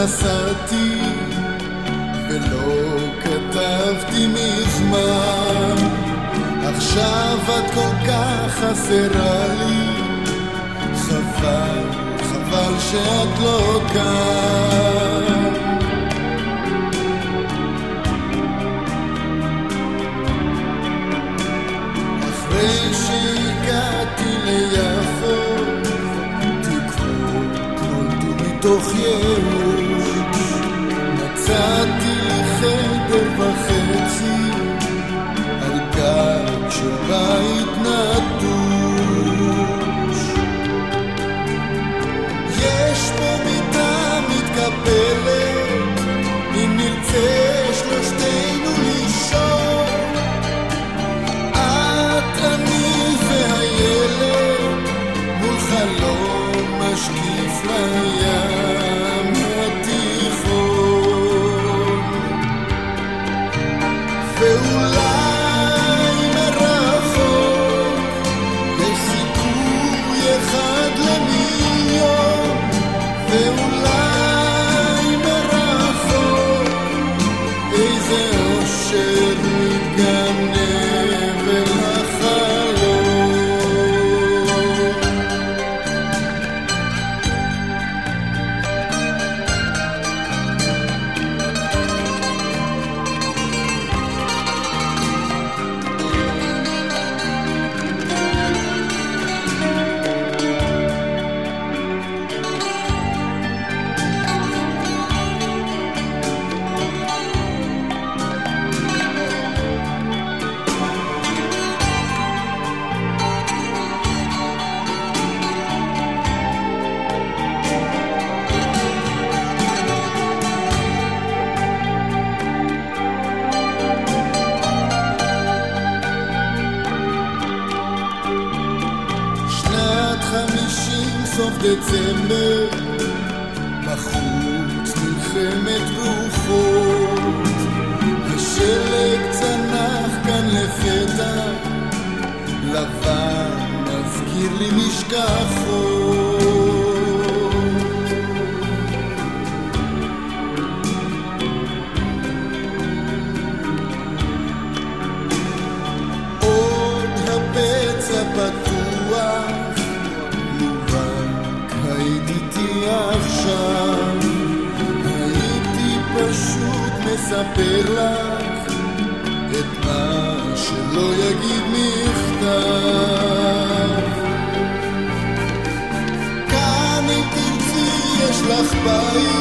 נסעתי ולא כתבתי מזמן, עכשיו את כל כך חסרה לי, חבל שאת לא כאן. אחרי שהגעתי ליפו תקוות נולדו מתוך ייאוש, מצאתי לי חדר וחצי על גג של בית נטוש, יש פה מיטה מתקפלת אם נרצה שלושתנו לישון, את, אני והילד מול חלום משקיף לים התיכון, ואולי מרחוק יש סיכוי אחד למיליון, ואולי מרחוק איזה אושר מתגנב אל החלום. סוף דצמבר, בחוץ מלחמת רוחות, השלג צנח כאן לפתע, לבן מזכיר לי משכחות. עוד הפצע פתוח, עכשיו הייתי פשוט מספר לך את מה שלא יגיד מכתב, כאן אם תרצי יש לך בית